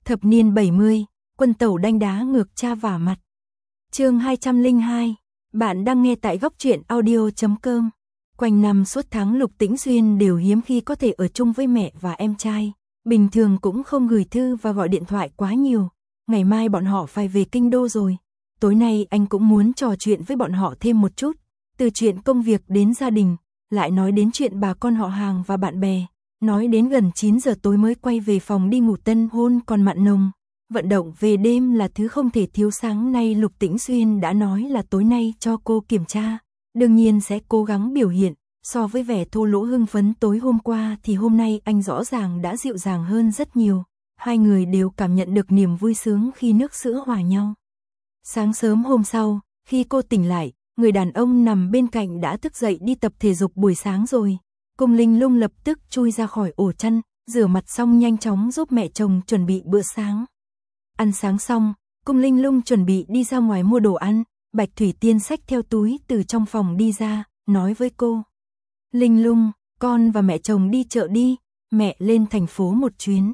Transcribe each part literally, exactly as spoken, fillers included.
Thập niên bảy mươi, quân tẩu đanh đá ngược cha vả mặt. Chương hai trăm lẻ hai, bạn đang nghe tại góc truyện audio chấm com. Quanh năm suốt tháng Lục Tĩnh Xuyên đều hiếm khi có thể ở chung với mẹ và em trai, bình thường cũng không gửi thư và gọi điện thoại quá nhiều. Ngày mai bọn họ phải về kinh đô rồi. Tối nay anh cũng muốn trò chuyện với bọn họ thêm một chút, từ chuyện công việc đến gia đình, lại nói đến chuyện bà con họ hàng và bạn bè. Nói đến gần chín giờ tối mới quay về phòng đi ngủ, tân hôn còn mặn nồng. Vận động về đêm là thứ không thể thiếu. Sáng nay Lục Tĩnh Xuyên đã nói là tối nay cho cô kiểm tra, đương nhiên sẽ cố gắng biểu hiện. So với vẻ thô lỗ hưng phấn tối hôm qua thì hôm nay anh rõ ràng đã dịu dàng hơn rất nhiều. Hai người đều cảm nhận được niềm vui sướng khi nước sữa hòa nhau. Sáng sớm hôm sau, khi cô tỉnh lại, người đàn ông nằm bên cạnh đã thức dậy đi tập thể dục buổi sáng rồi. Cung Linh Lung lập tức chui ra khỏi ổ chăn, rửa mặt xong nhanh chóng giúp mẹ chồng chuẩn bị bữa sáng. Ăn sáng xong, Cung Linh Lung chuẩn bị đi ra ngoài mua đồ ăn. Bạch Thủy Tiên xách theo túi từ trong phòng đi ra, nói với cô: Linh Lung, con và mẹ chồng đi chợ đi, mẹ lên thành phố một chuyến.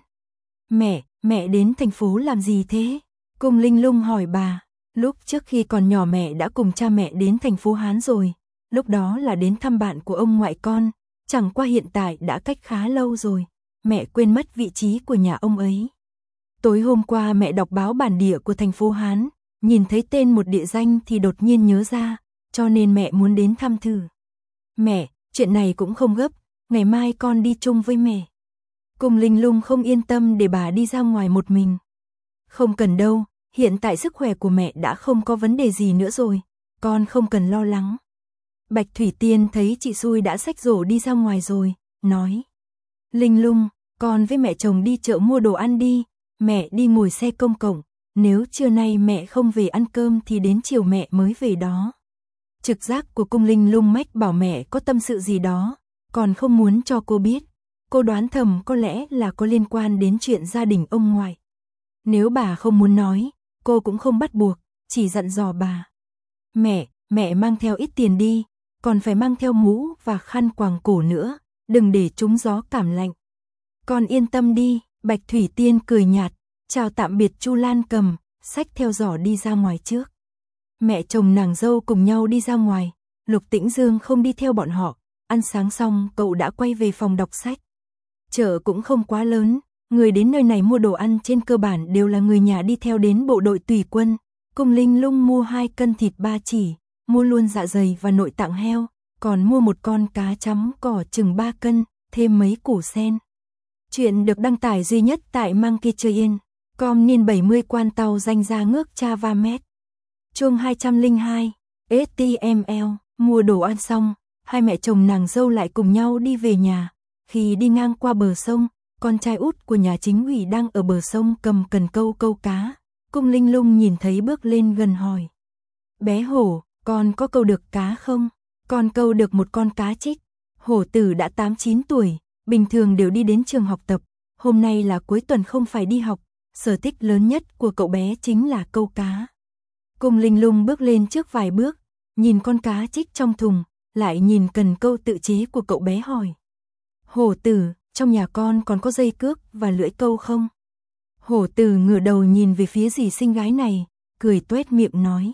Mẹ, mẹ đến thành phố làm gì thế? Cung Linh Lung hỏi bà. Lúc trước khi còn nhỏ mẹ đã cùng cha mẹ đến thành phố Hán rồi, lúc đó là đến thăm bạn của ông ngoại con, chẳng qua hiện tại đã cách khá lâu rồi, mẹ quên mất vị trí của nhà ông ấy. Tối hôm qua mẹ đọc báo bản địa của thành phố Hán, nhìn thấy tên một địa danh thì đột nhiên nhớ ra, cho nên mẹ muốn đến thăm thử. Mẹ, chuyện này cũng không gấp, ngày mai con đi chung với mẹ. Cung Linh Lung không yên tâm để bà đi ra ngoài một mình. Không cần đâu, hiện tại sức khỏe của mẹ đã không có vấn đề gì nữa rồi, con không cần lo lắng. Bạch Thủy Tiên thấy chị xui đã xách rổ đi ra ngoài rồi, nói: Linh Lung, con với mẹ chồng đi chợ mua đồ ăn đi, mẹ đi ngồi xe công cộng, nếu trưa nay mẹ không về ăn cơm thì đến chiều mẹ mới về đó. Trực giác của Cung Linh Lung mách bảo mẹ có tâm sự gì đó, còn không muốn cho cô biết. Cô đoán thầm có lẽ là có liên quan đến chuyện gia đình ông ngoại. Nếu bà không muốn nói, cô cũng không bắt buộc, chỉ dặn dò bà: Mẹ, mẹ mang theo ít tiền đi, còn phải mang theo mũ và khăn quàng cổ nữa, đừng để trúng gió cảm lạnh. Con yên tâm đi. Bạch Thủy Tiên cười nhạt, chào tạm biệt Chu Lan Cầm, xách theo giỏ đi ra ngoài trước. Mẹ chồng nàng dâu cùng nhau đi ra ngoài, Lục Tĩnh Dương không đi theo bọn họ. Ăn sáng xong cậu đã quay về phòng đọc sách. Chợ cũng không quá lớn, người đến nơi này mua đồ ăn trên cơ bản đều là người nhà đi theo đến bộ đội tùy quân. Cung Linh Lung mua hai cân thịt ba chỉ, mua luôn dạ dày và nội tạng heo, còn mua một con cá chấm cỏ chừng ba cân, thêm mấy củ sen. Chuyện được đăng tải duy nhất tại Monkey Train, com niên bảy mươi quan tàu danh ra ngước Chava Met. Chương hai trăm lẻ hai, ét tê em lờ, mua đồ ăn xong, hai mẹ chồng nàng dâu lại cùng nhau đi về nhà. Khi đi ngang qua bờ sông, con trai út của nhà chính ủy đang ở bờ sông cầm cần câu câu cá. Cung Linh Lung nhìn thấy bước lên gần hỏi: Bé Hổ, con có câu được cá không? Con câu được một con cá trích. Hổ tử đã tám chín tuổi, bình thường đều đi đến trường học tập. Hôm nay là cuối tuần không phải đi học, sở thích lớn nhất của cậu bé chính là câu cá. Cung Linh Lung bước lên trước vài bước, nhìn con cá trích trong thùng, lại nhìn cần câu tự chế của cậu bé hỏi: Hổ tử, trong nhà con còn có dây cước và lưỡi câu không? Hổ tử ngửa đầu nhìn về phía dì xinh gái này, cười tuét miệng nói: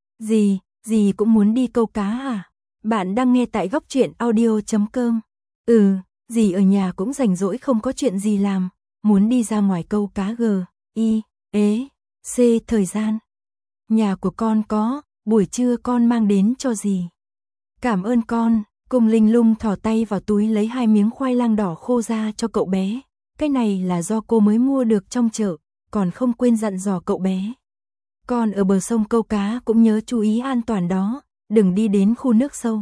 Dì, dì cũng muốn đi câu cá à? Bạn đang nghe tại góc truyện audio chấm com. Ừ, dì ở nhà cũng rảnh rỗi không có chuyện gì làm, muốn đi ra ngoài câu cá g, i, ế, c thời gian. Nhà của con có, buổi trưa con mang đến cho dì. Cảm ơn con. Cung Linh Lung thò tay vào túi lấy hai miếng khoai lang đỏ khô ra cho cậu bé. Cái này là do cô mới mua được trong chợ, còn không quên dặn dò cậu bé: Con ở bờ sông câu cá cũng nhớ chú ý an toàn đó, đừng đi đến khu nước sâu.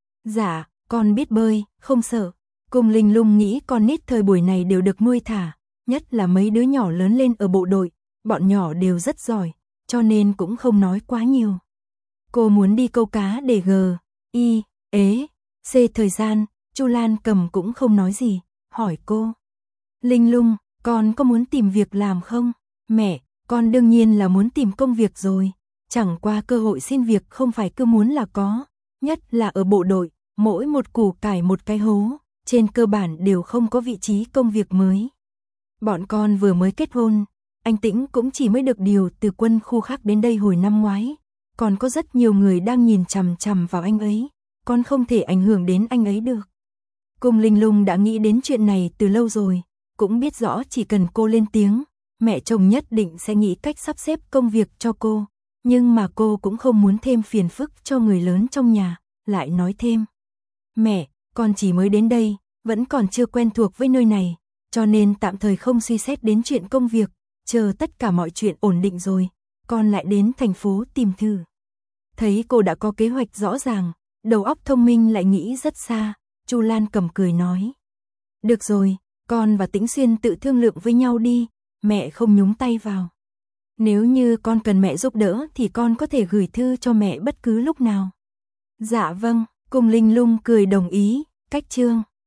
Dạ, con biết bơi, không sợ. Cung Linh Lung nghĩ con nít thời buổi này đều được nuôi thả, nhất là mấy đứa nhỏ lớn lên ở bộ đội, bọn nhỏ đều rất giỏi, cho nên cũng không nói quá nhiều. Cô muốn đi câu cá để g, i, ế, c thời gian. Chu Lan Cầm cũng không nói gì, hỏi cô: Linh Lung, con có muốn tìm việc làm không? Mẹ, con đương nhiên là muốn tìm công việc rồi, chẳng qua cơ hội xin việc không phải cứ muốn là có, nhất là ở bộ đội, mỗi một củ cải một cái hố, trên cơ bản đều không có vị trí công việc mới. Bọn con vừa mới kết hôn, anh Tĩnh cũng chỉ mới được điều từ quân khu khác đến đây hồi năm ngoái, còn có rất nhiều người đang nhìn chằm chằm vào anh ấy, con không thể ảnh hưởng đến anh ấy được. Cung Linh Lung đã nghĩ đến chuyện này từ lâu rồi, cũng biết rõ chỉ cần cô lên tiếng, mẹ chồng nhất định sẽ nghĩ cách sắp xếp công việc cho cô, nhưng mà cô cũng không muốn thêm phiền phức cho người lớn trong nhà, lại nói thêm. Mẹ, con chỉ mới đến đây, vẫn còn chưa quen thuộc với nơi này, cho nên tạm thời không suy xét đến chuyện công việc, chờ tất cả mọi chuyện ổn định rồi, con lại đến thành phố tìm thử. Thấy cô đã có kế hoạch rõ ràng, đầu óc thông minh lại nghĩ rất xa, Chu Lan cầm cười nói. Được rồi, con và Tĩnh Xuyên tự thương lượng với nhau đi, mẹ không nhúng tay vào. Nếu như con cần mẹ giúp đỡ thì con có thể gửi thư cho mẹ bất cứ lúc nào. Dạ vâng, Cung Linh Lung cười đồng ý, cách chương.